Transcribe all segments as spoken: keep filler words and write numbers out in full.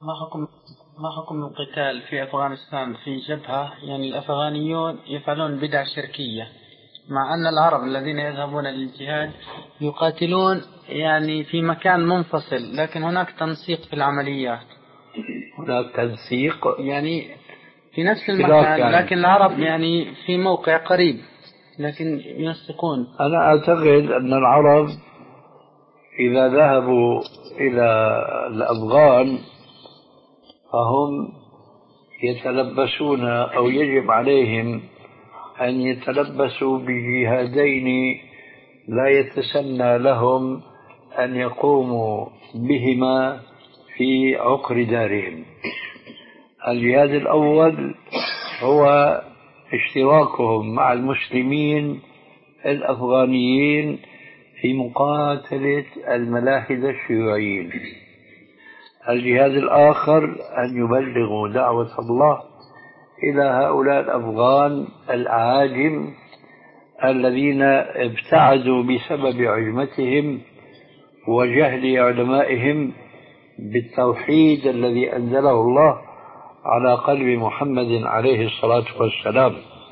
ما حكم ما حكم القتال في أفغانستان في جبهة؟ يعني الأفغانيون يفعلون بدع شركية، مع أن العرب الذين يذهبون للجهاد يقاتلون يعني في مكان منفصل، لكن هناك تنسيق في العمليات. هناك تنسيق يعني في نفس المكان يعني. لكن العرب يعني في موقع قريب لكن ينسقون. أنا أعتقد أن العرب إذا ذهبوا إلى الأفغان فهم يتلبسون أو يجب عليهم أن يتلبسوا بجهادين لا يتسنى لهم أن يقوموا بهما في عقر دارهم. الجهاد الأول هو اشتراكهم مع المسلمين الأفغانيين في مقاتلة الملاحدة الشيوعيين. الجهاد الآخر أن يبلغوا دعوة الله إلى هؤلاء الأفغان الأعاجم الذين ابتعدوا بسبب عجمتهم وجهل علمائهم بالتوحيد الذي أنزله الله على قلب محمد عليه الصلاة والسلام.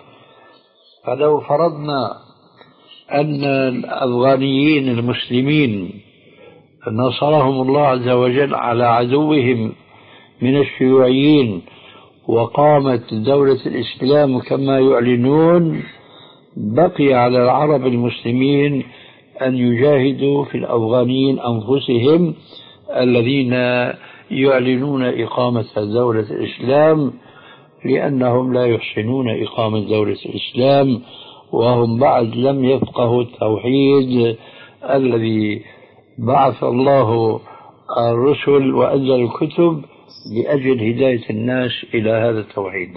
فلو فرضنا أن الأفغانيين المسلمين نصرهم الله عز وجل على عدوهم من الشيوعيين وقامت دولة الإسلام كما يعلنون، بقي على العرب المسلمين أن يجاهدوا في الأفغانيين أنفسهم الذين يعلنون إقامة دولة الإسلام، لأنهم لا يحسنون إقامة دولة الإسلام وهم بعد لم يفقهوا التوحيد الذي بعث الله الرسل وأنزل الكتب لأجل هداية الناس إلى هذا التوحيد.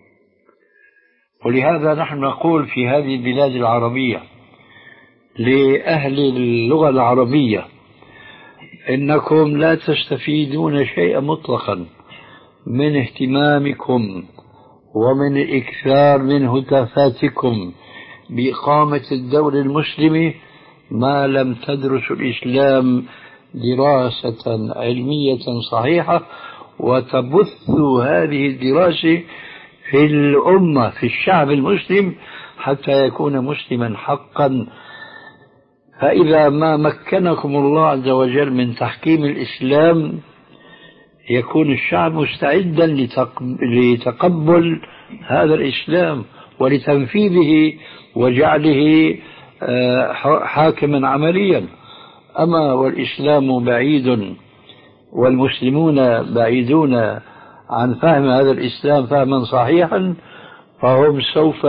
ولهذا نحن نقول في هذه البلاد العربية لأهل اللغة العربية إنكم لا تستفيدون شيئا مطلقا من اهتمامكم ومن الإكثار من هتافاتكم بإقامة الدولة المسلمة ما لم تدرسوا الإسلام دراسة علمية صحيحة وتبثوا هذه الدراسة في الأمة في الشعب المسلم حتى يكون مسلما حقا. فإذا ما مكنكم الله عز وجل من تحكيم الإسلام يكون الشعب مستعدا لتقبل هذا الإسلام ولتنفيذه وجعله حاكما عمليا. أما والإسلام بعيد والمسلمون بعيدون عن فهم هذا الإسلام فهما صحيحا فهم سوف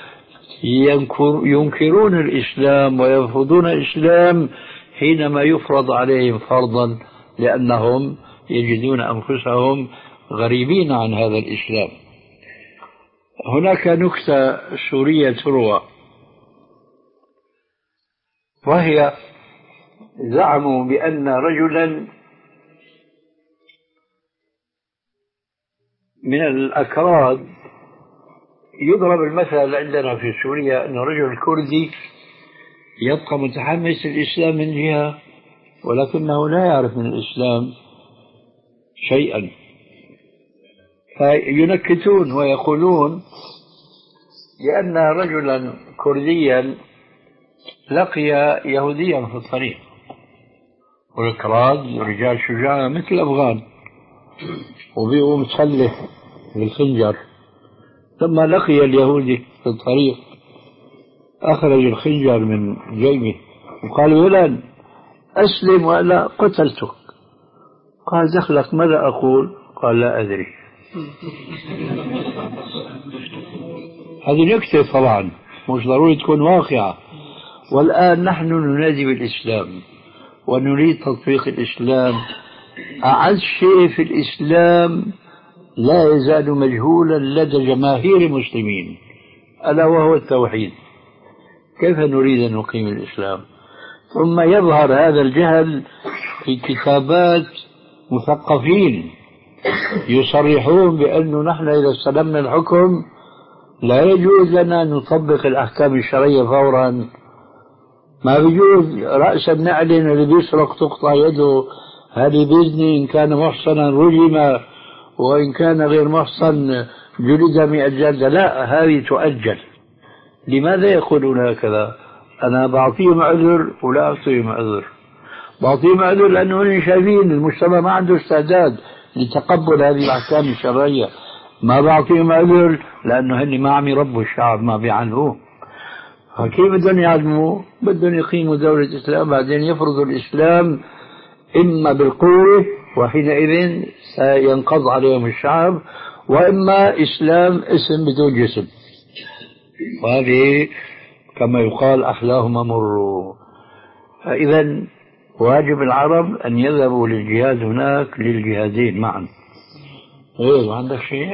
ينكرون الإسلام ويرفضون الإسلام حينما يفرض عليهم فرضا، لأنهم يجدون أنفسهم غريبين عن هذا الإسلام. هناك نكتة سورية تروى، وهي زعموا بأن رجلا من الأكراد، يضرب المثل عندنا في سوريا أن رجل كردي يبقى متحمس للإسلام من جهة ولكنه لا يعرف من الإسلام شيئا، فينكتون ويقولون لأن رجلا كرديا لقي يهوديا في الطريق، والكراد رجال شجاع مثل الأفغان وبيقوا متسلح بالخنجر، لما لقي اليهودي في الطريق أخرج الخنجر من جيبه وقال ولد أسلم ولا قتلتك. قال دخلك ماذا أقول؟ قال لا أدري. هذه نكتة طبعا مش ضروري تكون واقعة. والآن نحن ننادي بالإسلام ونريد تطبيق الإسلام. أعز شيء في الإسلام لا يزال مجهولا لدى جماهير المسلمين ألا وهو التوحيد. كيف نريد أن نقيم الإسلام؟ ثم يظهر هذا الجهل في كتابات مثقفين يصرحون بأنه نحن إذا استلمنا الحكم لا يجوز لنا أن نطبق الأحكام الشرعية فورا، ما بيجوز رأسا نعلن اللي بيسرق تقطع يده، هذه بإذنه، إن كان محصنا رجم، وإن كان غير محصن جلد مئة جلدة. لا، هذه تؤجل. لماذا يقولون هكذا؟ أنا بعطيهم عذر ولا أعطيهم عذر. بعطيهم عذر لأنه شايفين المجتمع ما عنده استعداد لتقبل هذه الأحكام الشرعية. ما بعطيهم عذر لأنه هني ما عم يربوا الشعب، ما بيعلموه. فكيف بدهم يعلموه؟ بدهم يقيموا دولة إسلام، بعدين يفرضوا الإسلام إما بالقوة، وحينئذ سينقض عليهم الشعب، وإما إسلام اسم بدون جسم. وهذه كما يقال أحلاهم مر. فإذا واجب العرب أن يذهبوا للجهاد هناك للجهادين معا. غير عندك شيء؟